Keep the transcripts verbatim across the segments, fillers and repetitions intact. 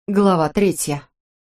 Глава третья.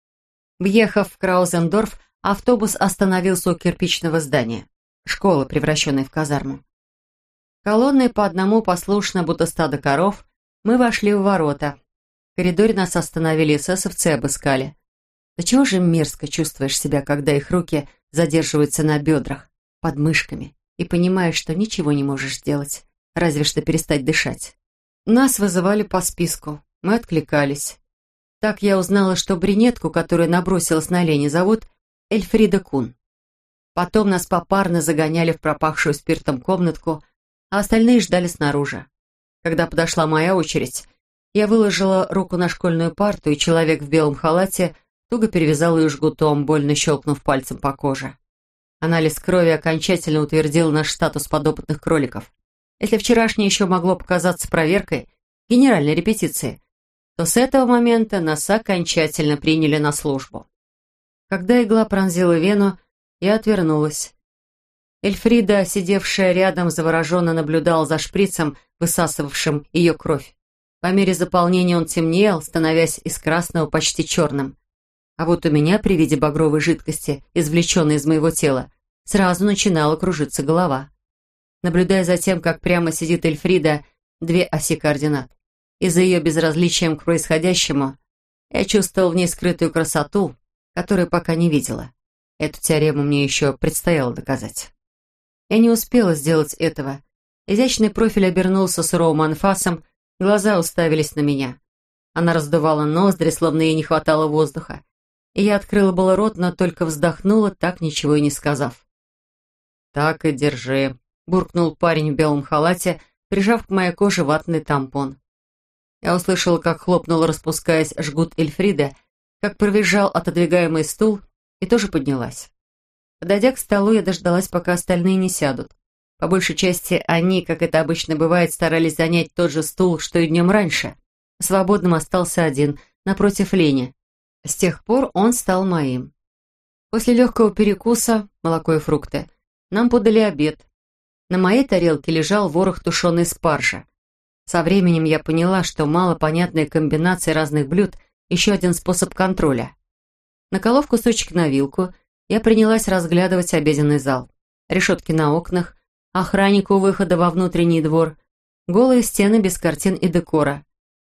Въехав в Краузендорф, автобус остановился у кирпичного здания. Школа, превращенная в казарму. Колонной по одному послушно, будто стадо коров, мы вошли в ворота. В коридоре нас остановили эсэсовцы и обыскали. Да чего же мерзко чувствуешь себя, когда их руки задерживаются на бедрах, под мышками, и понимаешь, что ничего не можешь сделать, разве что перестать дышать. Нас вызывали по списку, мы откликались. Так я узнала, что брюнетку, которая набросилась на Лене, зовут Эльфрида Кун. Потом нас попарно загоняли в пропахшую спиртом комнатку, а остальные ждали снаружи. Когда подошла моя очередь, я выложила руку на школьную парту, и человек в белом халате туго перевязал ее жгутом, больно щелкнув пальцем по коже. Анализ крови окончательно утвердил наш статус подопытных кроликов. Если вчерашнее еще могло показаться проверкой, генеральной репетиции, то с этого момента нас окончательно приняли на службу. Когда игла пронзила вену, я отвернулась. Эльфрида, сидевшая рядом, завороженно наблюдала за шприцем, высасывавшим ее кровь. По мере заполнения он темнел, становясь из красного почти черным. А вот у меня при виде багровой жидкости, извлеченной из моего тела, сразу начинала кружиться голова. Наблюдая за тем, как прямо сидит Эльфрида, две оси координат, и за ее безразличием к происходящему, я чувствовал в ней скрытую красоту, которую пока не видела. Эту теорему мне еще предстояло доказать. Я не успела сделать этого. Изящный профиль обернулся суровым анфасом, глаза уставились на меня. Она раздувала ноздри, словно ей не хватало воздуха. И я открыла было рот, но только вздохнула, так ничего и не сказав. «Так и держи», — буркнул парень в белом халате, прижав к моей коже ватный тампон. Я услышала, как хлопнул, распускаясь, жгут Эльфриды, как провизжал отодвигаемый стул, и тоже поднялась. Подойдя к столу, я дождалась, пока остальные не сядут. По большей части они, как это обычно бывает, старались занять тот же стул, что и днем раньше. Свободным остался один, напротив Лени. С тех пор он стал моим. После легкого перекуса, молоко и фрукты, нам подали обед. На моей тарелке лежал ворох тушеной спаржи. Со временем я поняла, что малопонятные комбинации разных блюд – еще один способ контроля. Наколов кусочек на вилку, я принялась разглядывать обеденный зал. Решетки на окнах, охранник у выхода во внутренний двор, голые стены без картин и декора.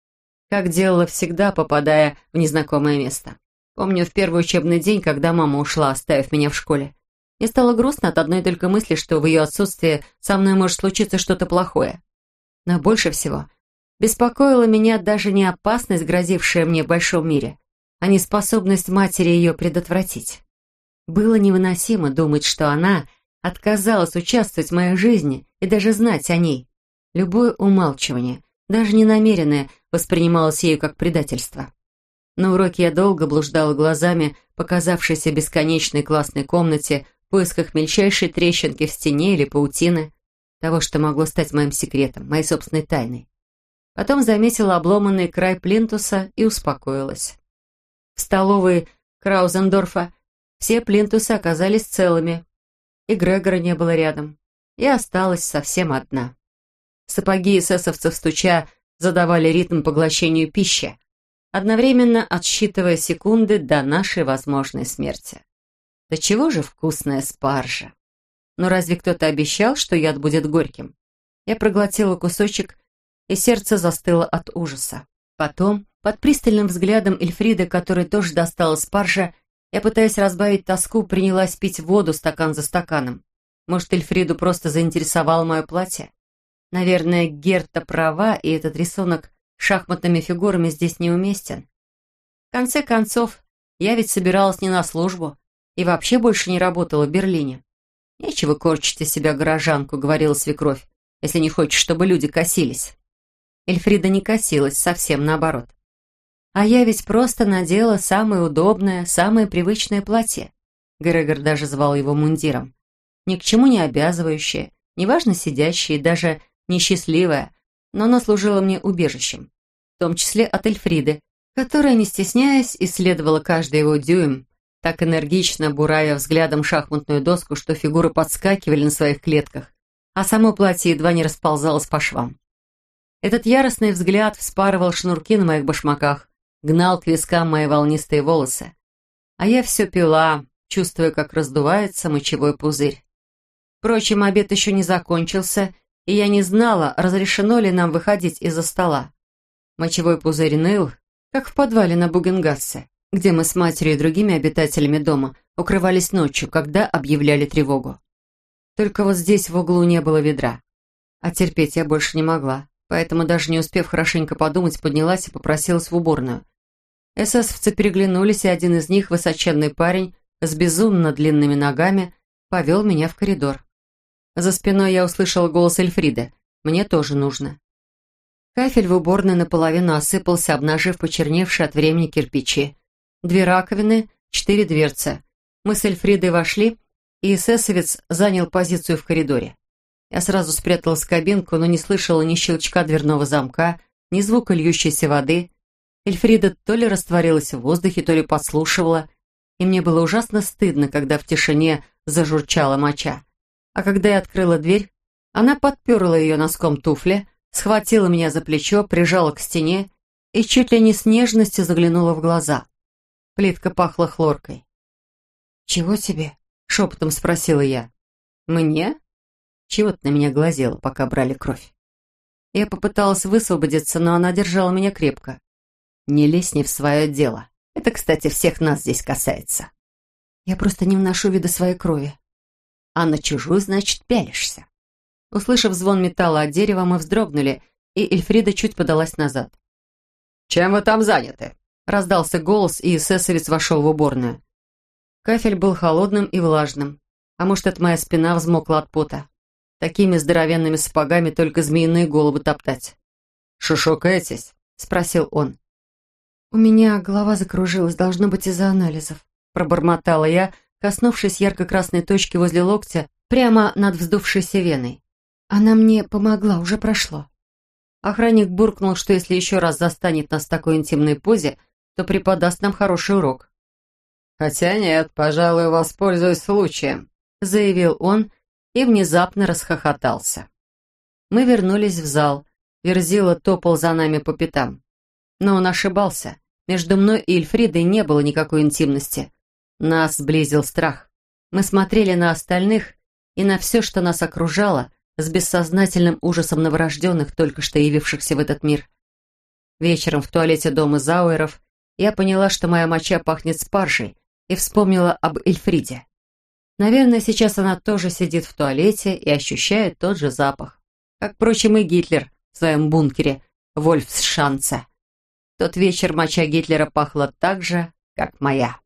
Как делала всегда, попадая в незнакомое место. Помню, в первый учебный день, когда мама ушла, оставив меня в школе. Мне стало грустно от одной только мысли, что в ее отсутствии со мной может случиться что-то плохое. Но больше всего беспокоила меня даже не опасность, грозившая мне в большом мире, а неспособность матери ее предотвратить. Было невыносимо думать, что она отказалась участвовать в моей жизни и даже знать о ней. Любое умалчивание, даже ненамеренное, воспринималось ею как предательство. На уроке я долго блуждала глазами по казавшейся бесконечной классной комнате в поисках мельчайшей трещинки в стене или паутины, того, что могло стать моим секретом, моей собственной тайной. Потом заметила обломанный край плинтуса и успокоилась. В столовой Краузендорфа все плинтусы оказались целыми, и Грегора не было рядом. Я осталась совсем одна. Сапоги эсэсовцев, стуча, задавали ритм поглощению пищи, одновременно отсчитывая секунды до нашей возможной смерти. Да чего же вкусная спаржа! Но разве кто-то обещал, что яд будет горьким? Я проглотила кусочек, и сердце застыло от ужаса. Потом, под пристальным взглядом Эльфриды, которой тоже достала спаржа, я, пытаясь разбавить тоску, принялась пить воду стакан за стаканом. Может, Эльфриду просто заинтересовало мое платье? Наверное, Герта права, и этот рисунок шахматными фигурами здесь неуместен. В конце концов, я ведь собиралась не на службу и вообще больше не работала в Берлине. «Нечего корчить из себя горожанку», — говорила свекровь, «если не хочешь, чтобы люди косились». Эльфрида не косилась, совсем наоборот. А я ведь просто надела самое удобное, самое привычное платье. Грегор даже звал его мундиром. Ни к чему не обязывающее, неважно сидящее, даже несчастливое, но оно служило мне убежищем, в том числе от Эльфриды, которая, не стесняясь, исследовала каждый его дюйм, так энергично бурая взглядом шахматную доску, что фигуры подскакивали на своих клетках, а само платье едва не расползалось по швам. Этот яростный взгляд вспарывал шнурки на моих башмаках, гнал к вискам мои волнистые волосы. А я все пила, чувствуя, как раздувается мочевой пузырь. Впрочем, обед еще не закончился, и я не знала, разрешено ли нам выходить из-за стола. Мочевой пузырь ныл, как в подвале на Бугенгассе, где мы с матерью и другими обитателями дома укрывались ночью, когда объявляли тревогу. Только вот здесь в углу не было ведра. А терпеть я больше не могла, поэтому, даже не успев хорошенько подумать, поднялась и попросилась в уборную. Эсэсовцы переглянулись, и один из них, высоченный парень с безумно длинными ногами, повел меня в коридор. За спиной я услышала голос Эльфриды. «Мне тоже нужно». Кафель в уборной наполовину осыпался, обнажив почерневшие от времени кирпичи. Две раковины, четыре дверцы. Мы с Эльфридой вошли, и эсэсовец занял позицию в коридоре. Я сразу спряталась в кабинку, но не слышала ни щелчка дверного замка, ни звука льющейся воды. Эльфрида то ли растворилась в воздухе, то ли подслушивала, и мне было ужасно стыдно, когда в тишине зажурчала моча. А когда я открыла дверь, она подперла ее носком туфли, схватила меня за плечо, прижала к стене и чуть ли не с нежностью заглянула в глаза. Плитка пахла хлоркой. «Чего тебе?» — шепотом спросила я. «Мне? Чего ты на меня глазела, пока брали кровь?» Я попыталась высвободиться, но она держала меня крепко. «Не лезь не в свое дело. Это, кстати, всех нас здесь касается». «Я просто не вношу вида своей крови». «А на чужую, значит, пялишься». Услышав звон металла от дерева, мы вздрогнули, и Эльфрида чуть подалась назад. «Чем вы там заняты?» — раздался голос, и эсэсовец вошел в уборную. Кафель был холодным и влажным, а может, это моя спина взмокла от пота. Такими здоровенными сапогами только змеиные головы топтать. «Шушукаетесь?» — спросил он. «У меня голова закружилась, должно быть из-за анализов», — пробормотала я, коснувшись ярко-красной точки возле локтя, прямо над вздувшейся веной. «Она мне помогла, уже прошло». Охранник буркнул, что если еще раз застанет нас в такой интимной позе, то преподаст нам хороший урок. «Хотя нет, пожалуй, воспользуюсь случаем», — заявил он и внезапно расхохотался. Мы вернулись в зал. Верзила топал за нами по пятам. Но он ошибался. Между мной и Эльфридой не было никакой интимности. Нас сблизил страх. Мы смотрели на остальных и на все, что нас окружало, с бессознательным ужасом новорожденных, только что явившихся в этот мир. Вечером в туалете дома Зауэров я поняла, что моя моча пахнет спаржей, и вспомнила об Эльфриде. Наверное, сейчас она тоже сидит в туалете и ощущает тот же запах. Как, впрочем, и Гитлер в своем бункере Вольфсшанце. В тот вечер моча Гитлера пахла так же, как моя.